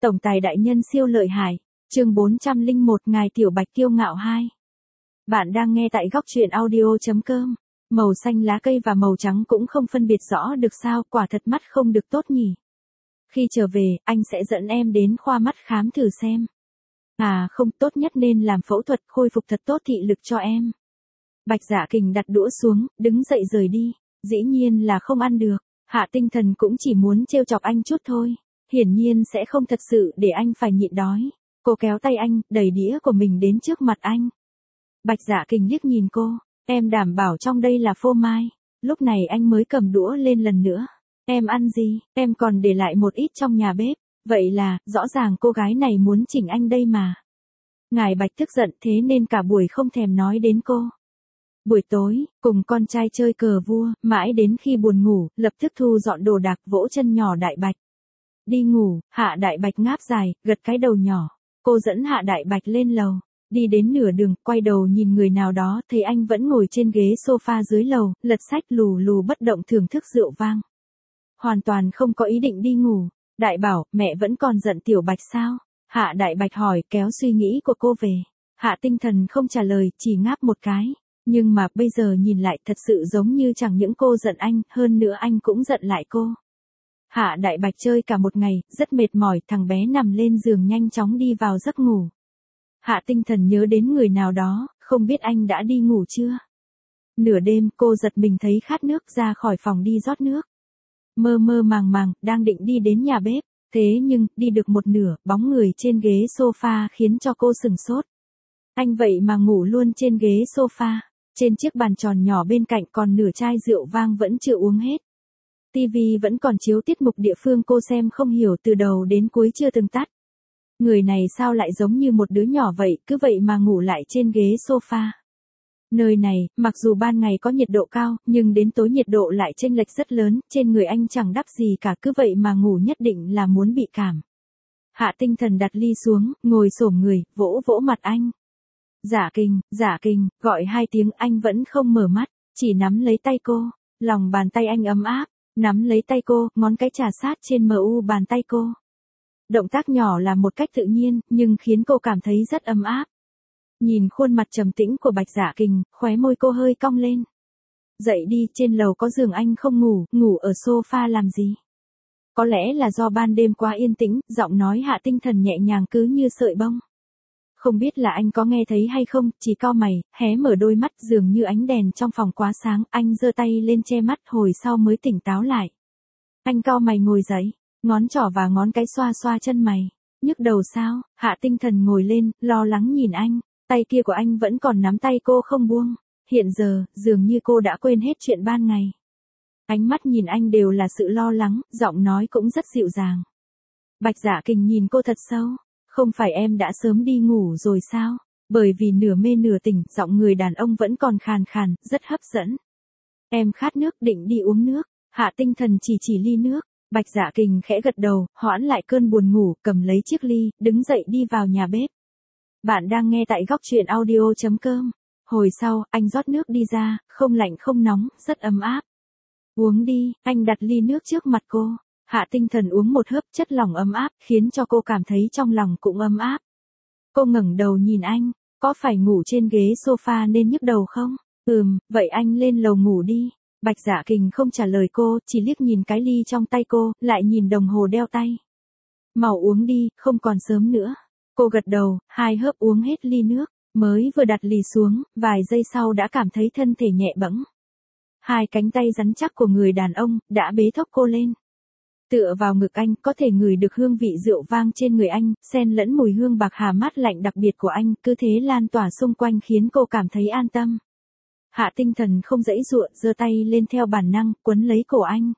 Tổng tài đại nhân siêu lợi hại. Chương 401 Ngài Tiểu Bạch kiêu ngạo 2. Bạn đang nghe tại góc truyện audio.com. Màu xanh lá cây và màu trắng cũng không phân biệt rõ được sao, quả thật mắt không được tốt nhỉ. Khi trở về, anh sẽ dẫn em đến khoa mắt khám thử xem. À không, tốt nhất nên làm phẫu thuật khôi phục thật tốt thị lực cho em. Bạch Dạ Kình đặt đũa xuống, đứng dậy rời đi. Dĩ nhiên là không ăn được. Hạ Tinh Thần cũng chỉ muốn trêu chọc anh chút thôi. Hiển nhiên sẽ không thật sự để anh phải nhịn đói. Cô kéo tay anh, đẩy đĩa của mình đến trước mặt anh. Bạch Dạ Kình liếc nhìn cô, em đảm bảo trong đây là phô mai. Lúc này anh mới cầm đũa lên lần nữa. Em ăn gì, em còn để lại một ít trong nhà bếp. Vậy là, rõ ràng cô gái này muốn chỉnh anh đây mà. Ngài Bạch tức giận thế nên cả buổi không thèm nói đến cô. Buổi tối, cùng con trai chơi cờ vua, mãi đến khi buồn ngủ, lập tức thu dọn đồ đạc vỗ chân nhỏ Đại Bạch. Đi ngủ, Hạ Đại Bạch ngáp dài, gật cái đầu nhỏ. Cô dẫn Hạ Đại Bạch lên lầu. Đi đến nửa đường, quay đầu nhìn người nào đó, thấy anh vẫn ngồi trên ghế sofa dưới lầu, lật sách lù lù bất động thưởng thức rượu vang. Hoàn toàn không có ý định đi ngủ. Đại bảo, mẹ vẫn còn giận Tiểu Bạch sao? Hạ Đại Bạch hỏi, kéo suy nghĩ của cô về. Hạ Tinh Thần không trả lời, chỉ ngáp một cái. Nhưng mà bây giờ nhìn lại thật sự giống như chẳng những cô giận anh, hơn nữa anh cũng giận lại cô. Hạ Đại Bạch chơi cả một ngày, rất mệt mỏi, thằng bé nằm lên giường nhanh chóng đi vào giấc ngủ. Hạ Tinh Thần nhớ đến người nào đó, không biết anh đã đi ngủ chưa. Nửa đêm cô giật mình thấy khát nước ra khỏi phòng đi rót nước. Mơ mơ màng màng, đang định đi đến nhà bếp, thế nhưng, đi được một nửa, bóng người trên ghế sofa khiến cho cô sửng sốt. Anh vậy mà ngủ luôn trên ghế sofa, trên chiếc bàn tròn nhỏ bên cạnh còn nửa chai rượu vang vẫn chưa uống hết. TV vẫn còn chiếu tiết mục địa phương cô xem không hiểu từ đầu đến cuối chưa từng tắt. Người này sao lại giống như một đứa nhỏ vậy, cứ vậy mà ngủ lại trên ghế sofa. Nơi này, mặc dù ban ngày có nhiệt độ cao, nhưng đến tối nhiệt độ lại chênh lệch rất lớn, trên người anh chẳng đắp gì cả, cứ vậy mà ngủ nhất định là muốn bị cảm. Hạ Tinh Thần đặt ly xuống, ngồi xổm người, vỗ vỗ mặt anh. Dạ Kình, gọi 2 tiếng anh vẫn không mở mắt, chỉ nắm lấy tay cô, lòng bàn tay anh ấm áp, nắm lấy tay cô, ngón cái chà sát trên mu bàn tay cô. Động tác nhỏ là một cách tự nhiên, nhưng khiến cô cảm thấy rất ấm áp. Nhìn khuôn mặt trầm tĩnh của Bạch Dạ Kình, khóe môi cô hơi cong lên. Dậy đi, trên lầu có giường anh không ngủ, ngủ ở sofa làm gì? Có lẽ là do ban đêm quá yên tĩnh, giọng nói Hạ Tinh Thần nhẹ nhàng cứ như sợi bông. Không biết là anh có nghe thấy hay không, chỉ cau mày, hé mở đôi mắt dường như ánh đèn trong phòng quá sáng, anh giơ tay lên che mắt hồi sau mới tỉnh táo lại. Anh cau mày ngồi dậy, ngón trỏ và ngón cái xoa xoa chân mày. Nhức đầu sao? Hạ Tinh Thần ngồi lên, lo lắng nhìn anh, tay kia của anh vẫn còn nắm tay cô không buông. Hiện giờ, dường như cô đã quên hết chuyện ban ngày. Ánh mắt nhìn anh đều là sự lo lắng, giọng nói cũng rất dịu dàng. Bạch Dạ Kình nhìn cô thật sâu. Không phải em đã sớm đi ngủ rồi sao? Bởi vì nửa mê nửa tỉnh, giọng người đàn ông vẫn còn khàn khàn, rất hấp dẫn. Em khát nước, định đi uống nước. Hạ Tinh Thần chỉ ly nước. Bạch Dạ Kình khẽ gật đầu, hoãn lại cơn buồn ngủ, cầm lấy chiếc ly, đứng dậy đi vào nhà bếp. Bạn đang nghe tại góc truyện audio.com. Hồi sau, anh rót nước đi ra, không lạnh không nóng, rất ấm áp. Uống đi, anh đặt ly nước trước mặt cô. Hạ Tinh Thần uống một hớp, chất lỏng ấm áp, khiến cho cô cảm thấy trong lòng cũng ấm áp. Cô ngẩng đầu nhìn anh, có phải ngủ trên ghế sofa nên nhức đầu không? Vậy anh lên lầu ngủ đi. Bạch Dạ Kình không trả lời cô, chỉ liếc nhìn cái ly trong tay cô, lại nhìn đồng hồ đeo tay. Mau uống đi, không còn sớm nữa. Cô gật đầu, 2 hớp uống hết ly nước, mới vừa đặt ly xuống, vài giây sau đã cảm thấy thân thể nhẹ bẫng. 2 cánh tay rắn chắc của người đàn ông, đã bế thốc cô lên. Tựa vào ngực anh, có thể ngửi được hương vị rượu vang trên người anh, xen lẫn mùi hương bạc hà mát lạnh đặc biệt của anh, cứ thế lan tỏa xung quanh khiến cô cảm thấy an tâm. Hạ Tinh Thần không dãy dụa, giơ tay lên theo bản năng, quấn lấy cổ anh.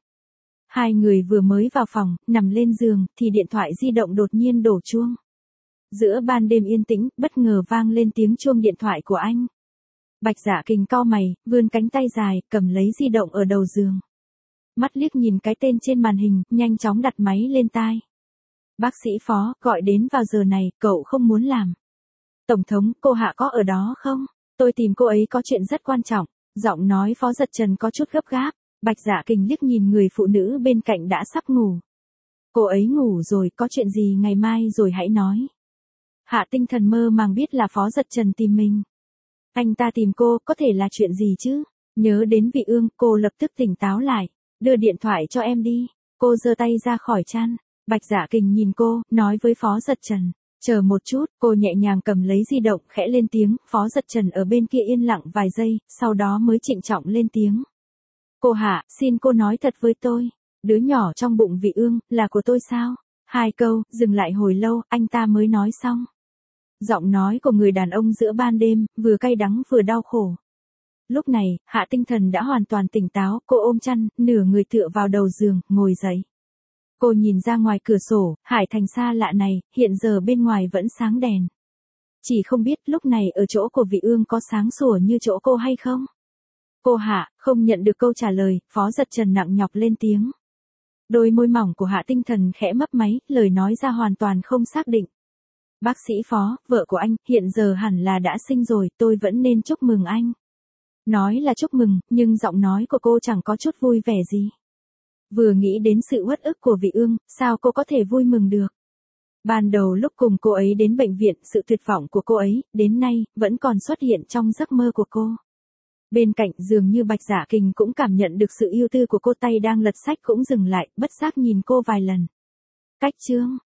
2 người vừa mới vào phòng, nằm lên giường, thì điện thoại di động đột nhiên đổ chuông. Giữa ban đêm yên tĩnh, bất ngờ vang lên tiếng chuông điện thoại của anh. Bạch Dạ Kình cau mày, vươn cánh tay dài, cầm lấy di động ở đầu giường. Mắt liếc nhìn cái tên trên màn hình, nhanh chóng đặt máy lên tai. Bác sĩ Phó, gọi đến vào giờ này, cậu không muốn làm. Tổng thống, cô Hạ có ở đó không? Tôi tìm cô ấy có chuyện rất quan trọng. Giọng nói Phó Giật Trần có chút gấp gáp. Bạch Dạ Kình liếc nhìn người phụ nữ bên cạnh đã sắp ngủ. Cô ấy ngủ rồi, có chuyện gì ngày mai rồi hãy nói. Hạ Tinh Thần mơ màng biết là Phó Dật Trần tìm mình. Anh ta tìm cô, có thể là chuyện gì chứ? Nhớ đến Vị Ương, cô lập tức tỉnh táo lại. Đưa điện thoại cho em đi. Cô giơ tay ra khỏi chăn. Bạch Dạ Kình nhìn cô, nói với Phó Dật Trần. Chờ một chút, cô nhẹ nhàng cầm lấy di động, khẽ lên tiếng. Phó Dật Trần ở bên kia yên lặng vài giây, sau đó mới trịnh trọng lên tiếng. Cô Hạ, xin cô nói thật với tôi. Đứa nhỏ trong bụng Vị Ương, là của tôi sao? Hai câu, dừng lại hồi lâu, anh ta mới nói xong. Giọng nói của người đàn ông giữa ban đêm, vừa cay đắng vừa đau khổ. Lúc này, Hạ Tinh Thần đã hoàn toàn tỉnh táo, cô ôm chăn, nửa người tựa vào đầu giường, ngồi dậy. Cô nhìn ra ngoài cửa sổ, hải thành xa lạ này, hiện giờ bên ngoài vẫn sáng đèn. Chỉ không biết lúc này ở chỗ của Vị Ương có sáng sủa như chỗ cô hay không? Cô Hạ, không nhận được câu trả lời, Phó Dật Trần nặng nhọc lên tiếng. Đôi môi mỏng của Hạ Tinh Thần khẽ mấp máy, lời nói ra hoàn toàn không xác định. Bác sĩ Phó, vợ của anh, hiện giờ hẳn là đã sinh rồi, tôi vẫn nên chúc mừng anh. Nói là chúc mừng, nhưng giọng nói của cô chẳng có chút vui vẻ gì. Vừa nghĩ đến sự uất ức của Vị Ương, sao cô có thể vui mừng được? Ban đầu lúc cùng cô ấy đến bệnh viện, sự tuyệt vọng của cô ấy, đến nay, vẫn còn xuất hiện trong giấc mơ của cô. Bên cạnh dường như Bạch Dạ Kình cũng cảm nhận được sự yêu tư của cô, tay đang lật sách cũng dừng lại, bất giác nhìn cô vài lần. Cách chương